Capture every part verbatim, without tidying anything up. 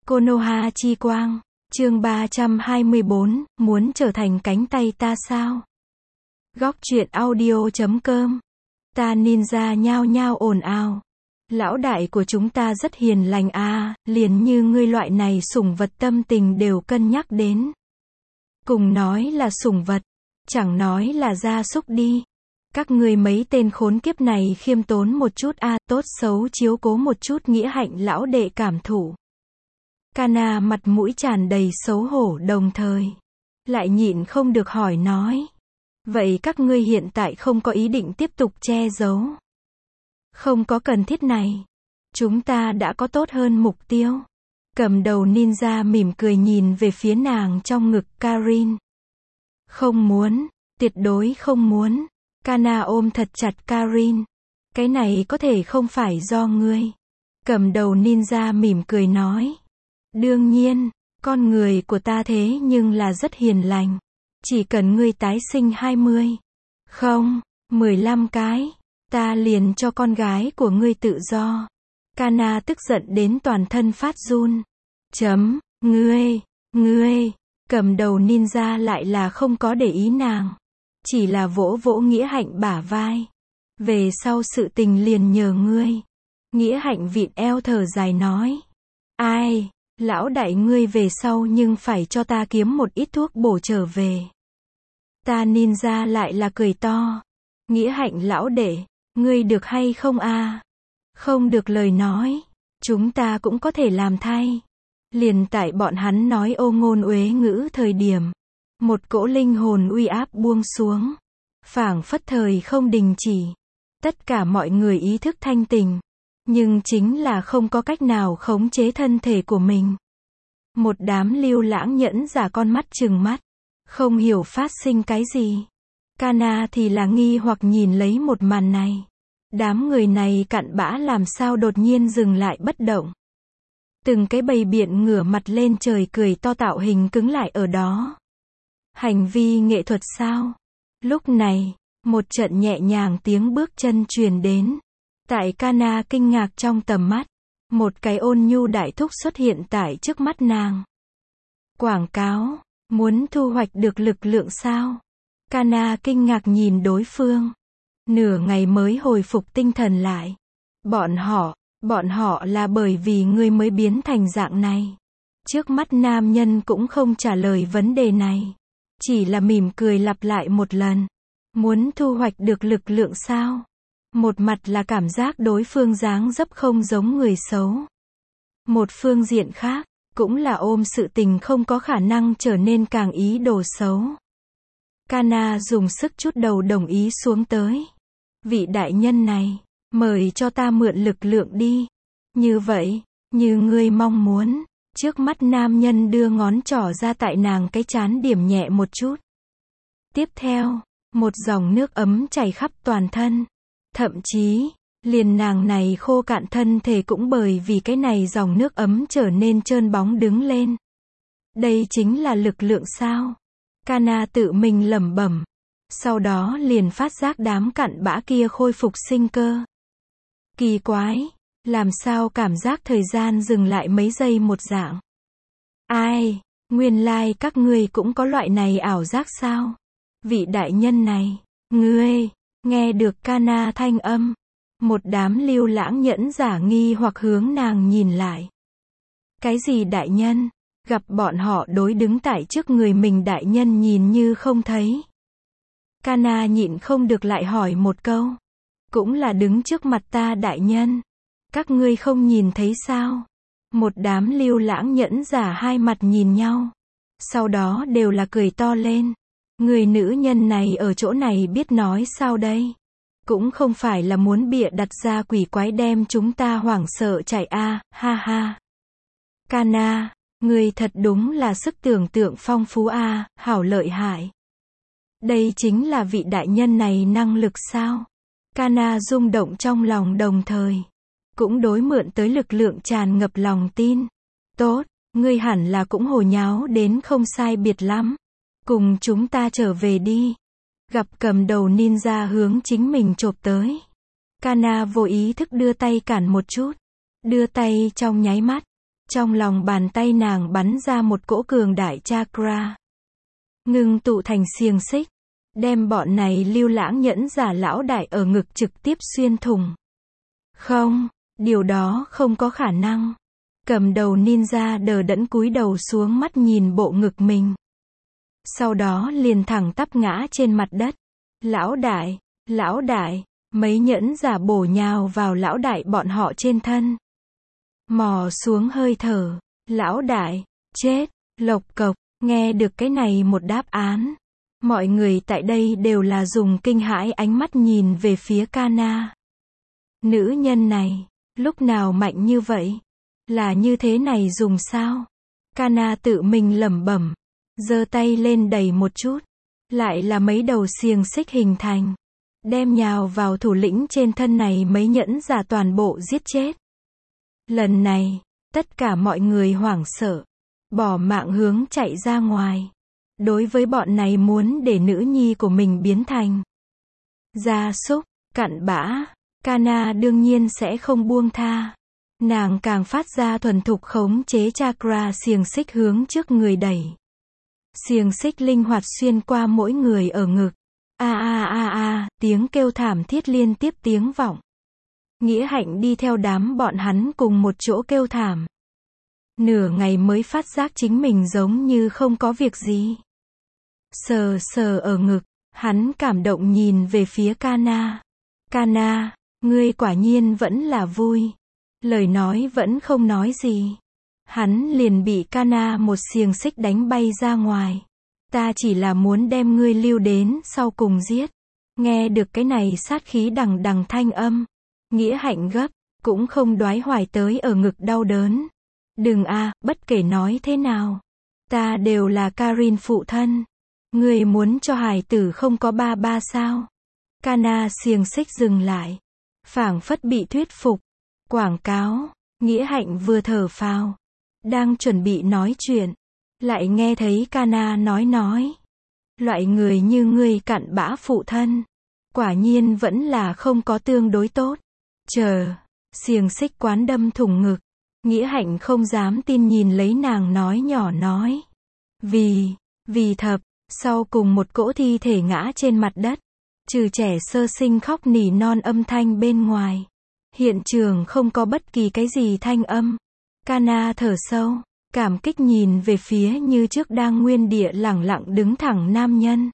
Konoha chi quang, chương ba trăm hai mươi bốn, muốn trở thành cánh tay ta sao? Góc truyện audio chấm com. Ta ninja nhao nhao ồn ào. Lão đại của chúng ta rất hiền lành à, liền như ngươi loại này sủng vật tâm tình đều cân nhắc đến. Cùng nói là sủng vật, chẳng nói là gia súc đi. Các ngươi mấy tên khốn kiếp này khiêm tốn một chút a, à, tốt xấu chiếu cố một chút nghĩa hạnh lão đệ cảm thụ. Kana mặt mũi tràn đầy xấu hổ đồng thời lại nhịn không được hỏi nói. Vậy các ngươi hiện tại không có ý định tiếp tục che giấu? Không có cần thiết này. Chúng ta đã có tốt hơn mục tiêu. Cầm đầu ninja mỉm cười nhìn về phía nàng trong ngực Karin. Không muốn, tuyệt đối không muốn. Kana ôm thật chặt Karin. Cái này có thể không phải do ngươi. Cầm đầu ninja mỉm cười nói. Đương nhiên, con người của ta thế nhưng là rất hiền lành. Chỉ cần ngươi tái sinh hai mươi, không, mười lăm cái, ta liền cho con gái của ngươi tự do. Kana tức giận đến toàn thân phát run. Chấm, ngươi, ngươi, cầm đầu ninja lại là không có để ý nàng. Chỉ là vỗ vỗ nghĩa hạnh bả vai. Về sau sự tình liền nhờ ngươi. Nghĩa hạnh vịn eo thở dài nói. Ai, lão đại ngươi về sau nhưng phải cho ta kiếm một ít thuốc bổ trở về. Ta ninja lại là cười to. Nghĩa hạnh lão đệ, ngươi được hay không a? À? Không được lời nói, chúng ta cũng có thể làm thay. Liền tại bọn hắn nói ô ngôn uế ngữ thời điểm, một cỗ linh hồn uy áp buông xuống, phảng phất thời không đình chỉ. Tất cả mọi người ý thức thanh tỉnh, nhưng chính là không có cách nào khống chế thân thể của mình. Một đám lưu lãng nhẫn giả con mắt trừng mắt, không hiểu phát sinh cái gì. Kana thì là nghi hoặc nhìn lấy một màn này. Đám người này cặn bã làm sao đột nhiên dừng lại bất động. Từng cái bầy biện ngửa mặt lên trời cười to tạo hình cứng lại ở đó. Hành vi nghệ thuật sao? Lúc này, một trận nhẹ nhàng tiếng bước chân truyền đến. Tại Kana kinh ngạc trong tầm mắt, một cái ôn nhu đại thúc xuất hiện tại trước mắt nàng. Quảng cáo, muốn thu hoạch được lực lượng sao? Kana kinh ngạc nhìn đối phương. Nửa ngày mới hồi phục tinh thần lại. Bọn họ, bọn họ là bởi vì ngươi mới biến thành dạng này. Trước mắt nam nhân cũng không trả lời vấn đề này. Chỉ là mỉm cười lặp lại một lần. Muốn thu hoạch được lực lượng sao? Một mặt là cảm giác đối phương dáng dấp không giống người xấu. Một phương diện khác, cũng là ôm sự tình không có khả năng trở nên càng ý đồ xấu. Kana dùng sức chút đầu đồng ý xuống tới. Vị đại nhân này, mời cho ta mượn lực lượng đi. Như vậy, như ngươi mong muốn. Trước mắt nam nhân đưa ngón trỏ ra tại nàng cái trán điểm nhẹ một chút. Tiếp theo, một dòng nước ấm chảy khắp toàn thân. Thậm chí, liền nàng này khô cạn thân thể cũng bởi vì cái này dòng nước ấm trở nên trơn bóng đứng lên. Đây chính là lực lượng sao? Kana tự mình lẩm bẩm. Sau đó liền phát giác đám cặn bã kia khôi phục sinh cơ. Kỳ quái, làm sao cảm giác thời gian dừng lại mấy giây một dạng. Ai, nguyên lai like các ngươi cũng có loại này ảo giác sao? Vị đại nhân này, ngươi, nghe được Kana thanh âm. Một đám lưu lãng nhẫn giả nghi hoặc hướng nàng nhìn lại. Cái gì đại nhân? Gặp bọn họ đối đứng tại trước người mình đại nhân nhìn như không thấy. Kana nhịn không được lại hỏi một câu. Cũng là đứng trước mặt ta đại nhân. Các ngươi không nhìn thấy sao? Một đám lưu lãng nhẫn giả hai mặt nhìn nhau. Sau đó đều là cười to lên. Người nữ nhân này ở chỗ này biết nói sao đây? Cũng không phải là muốn bịa đặt ra quỷ quái đem chúng ta hoảng sợ chạy a, à, ha ha. Kana, ngươi thật đúng là sức tưởng tượng phong phú a, à, hảo lợi hại. Đây chính là vị đại nhân này năng lực sao? Kana rung động trong lòng đồng thời. Cũng đối mượn tới lực lượng tràn ngập lòng tin. Tốt, ngươi hẳn là cũng hồ nháo đến không sai biệt lắm. Cùng chúng ta trở về đi. Gặp cầm đầu ninja hướng chính mình chộp tới. Kana vô ý thức đưa tay cản một chút. Đưa tay trong nháy mắt. Trong lòng bàn tay nàng bắn ra một cỗ cường đại chakra. Ngưng tụ thành xiềng xích. Đem bọn này lưu lãng nhẫn giả lão đại ở ngực trực tiếp xuyên thủng. Không, điều đó không có khả năng. Cầm đầu ninja đờ đẫn cúi đầu xuống mắt nhìn bộ ngực mình. Sau đó liền thẳng tắp ngã trên mặt đất. Lão đại, lão đại, mấy nhẫn giả bổ nhào vào lão đại bọn họ trên thân. Mò xuống hơi thở, lão đại, chết, lộc cộc, nghe được cái này một đáp án. Mọi người tại đây đều là dùng kinh hãi ánh mắt nhìn về phía Kana. Nữ nhân này, lúc nào mạnh như vậy? Là như thế này dùng sao? Kana tự mình lẩm bẩm, giơ tay lên đẩy một chút, lại là mấy đầu xiềng xích hình thành, đem nhào vào thủ lĩnh trên thân này mấy nhẫn giả toàn bộ giết chết. Lần này, tất cả mọi người hoảng sợ, bỏ mạng hướng chạy ra ngoài. Đối với bọn này muốn để nữ nhi của mình biến thành gia súc, cặn bã, Kana đương nhiên sẽ không buông tha. Nàng càng phát ra thuần thục khống chế chakra xiềng xích hướng trước người đẩy. Xiềng xích linh hoạt xuyên qua mỗi người ở ngực. A a a a, tiếng kêu thảm thiết liên tiếp tiếng vọng. Nghĩa Hạnh đi theo đám bọn hắn cùng một chỗ kêu thảm. Nửa ngày mới phát giác chính mình giống như không có việc gì. Sờ sờ ở ngực, hắn cảm động nhìn về phía Kana. Kana, ngươi quả nhiên vẫn là vui. Lời nói vẫn không nói gì. Hắn liền bị Kana một xiềng xích đánh bay ra ngoài. Ta chỉ là muốn đem ngươi lưu đến sau cùng giết. Nghe được cái này sát khí đằng đằng thanh âm. Nghĩa Hạnh gấp, cũng không đoái hoài tới ở ngực đau đớn. Đừng a, bất kể nói thế nào. Ta đều là Karin phụ thân. Ngươi muốn cho hài tử không có ba ba sao? Kana xiềng xích dừng lại. Phảng phất bị thuyết phục. Quảng cáo. Nghĩa Hạnh vừa thở phào. Đang chuẩn bị nói chuyện. Lại nghe thấy Kana nói nói. Loại người như ngươi cặn bã phụ thân. Quả nhiên vẫn là không có tương đối tốt. Chờ. Xiềng xích quán đâm thủng ngực. Nghĩa Hạnh không dám tin nhìn lấy nàng nói nhỏ nói. Vì, vì thập, sau cùng một cỗ thi thể ngã trên mặt đất. Trừ trẻ sơ sinh khóc nỉ non âm thanh bên ngoài. Hiện trường không có bất kỳ cái gì thanh âm. Kana thở sâu, cảm kích nhìn về phía như trước đang nguyên địa lẳng lặng đứng thẳng nam nhân.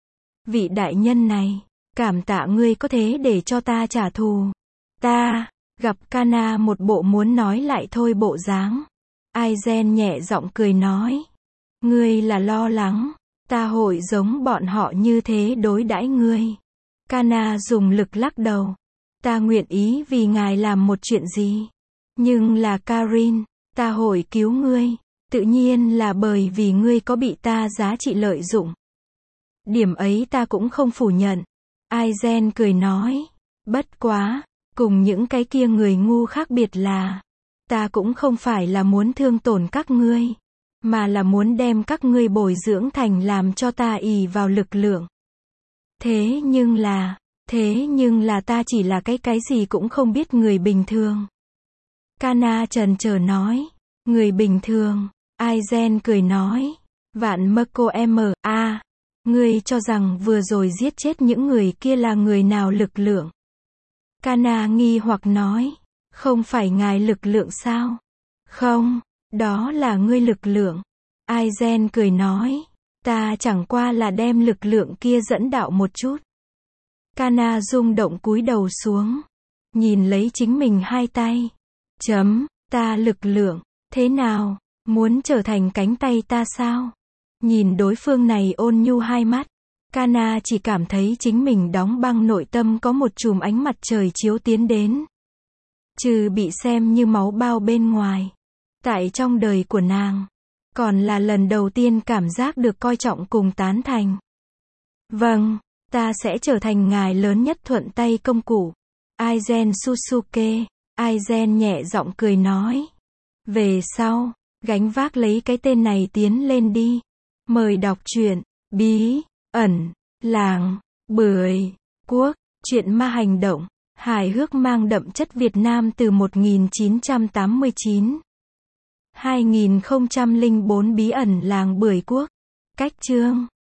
Vị đại nhân này, cảm tạ ngươi có thế để cho ta trả thù. Ta, gặp Kana một bộ muốn nói lại thôi bộ dáng. Aizen nhẹ giọng cười nói. Ngươi là lo lắng, ta hội giống bọn họ như thế đối đãi ngươi. Kana dùng lực lắc đầu. Ta nguyện ý vì ngài làm một chuyện gì. Nhưng là Karin, ta hội cứu ngươi. Tự nhiên là bởi vì ngươi có bị ta giá trị lợi dụng. Điểm ấy ta cũng không phủ nhận. Aizen cười nói. Bất quá, cùng những cái kia người ngu khác biệt là, ta cũng không phải là muốn thương tổn các ngươi, mà là muốn đem các ngươi bồi dưỡng thành làm cho ta ỷ vào lực lượng. Thế nhưng là, thế nhưng là ta chỉ là cái cái gì cũng không biết người bình thường. Kana trần chờ nói. Người bình thường. Aizen cười nói. Vạn mơ cô em a, ngươi cho rằng vừa rồi giết chết những người kia là người nào lực lượng? Kana nghi hoặc nói. Không phải ngài lực lượng sao? Không, đó là ngươi lực lượng. Aizen cười nói. Ta chẳng qua là đem lực lượng kia dẫn đạo một chút. Kana rung động cúi đầu xuống. Nhìn lấy chính mình hai tay. Chấm, ta lực lượng. Thế nào? Muốn trở thành cánh tay ta sao? Nhìn đối phương này ôn nhu hai mắt. Kana chỉ cảm thấy chính mình đóng băng nội tâm có một chùm ánh mặt trời chiếu tiến đến. Trừ bị xem như máu bao bên ngoài. Tại trong đời của nàng. Còn là lần đầu tiên cảm giác được coi trọng cùng tán thành. Vâng, ta sẽ trở thành ngài lớn nhất thuận tay công cụ. Aizen Susuke. Aizen nhẹ giọng cười nói. Về sau, gánh vác lấy cái tên này tiến lên đi. Mời đọc truyện, bí, ẩn, làng, bưởi, quốc, truyện ma hành động, hài hước mang đậm chất Việt Nam từ một nghìn chín trăm tám mươi chín. hai nghìn không trăm lẻ bốn Bí ẩn làng Bưởi Quốc. Cách chương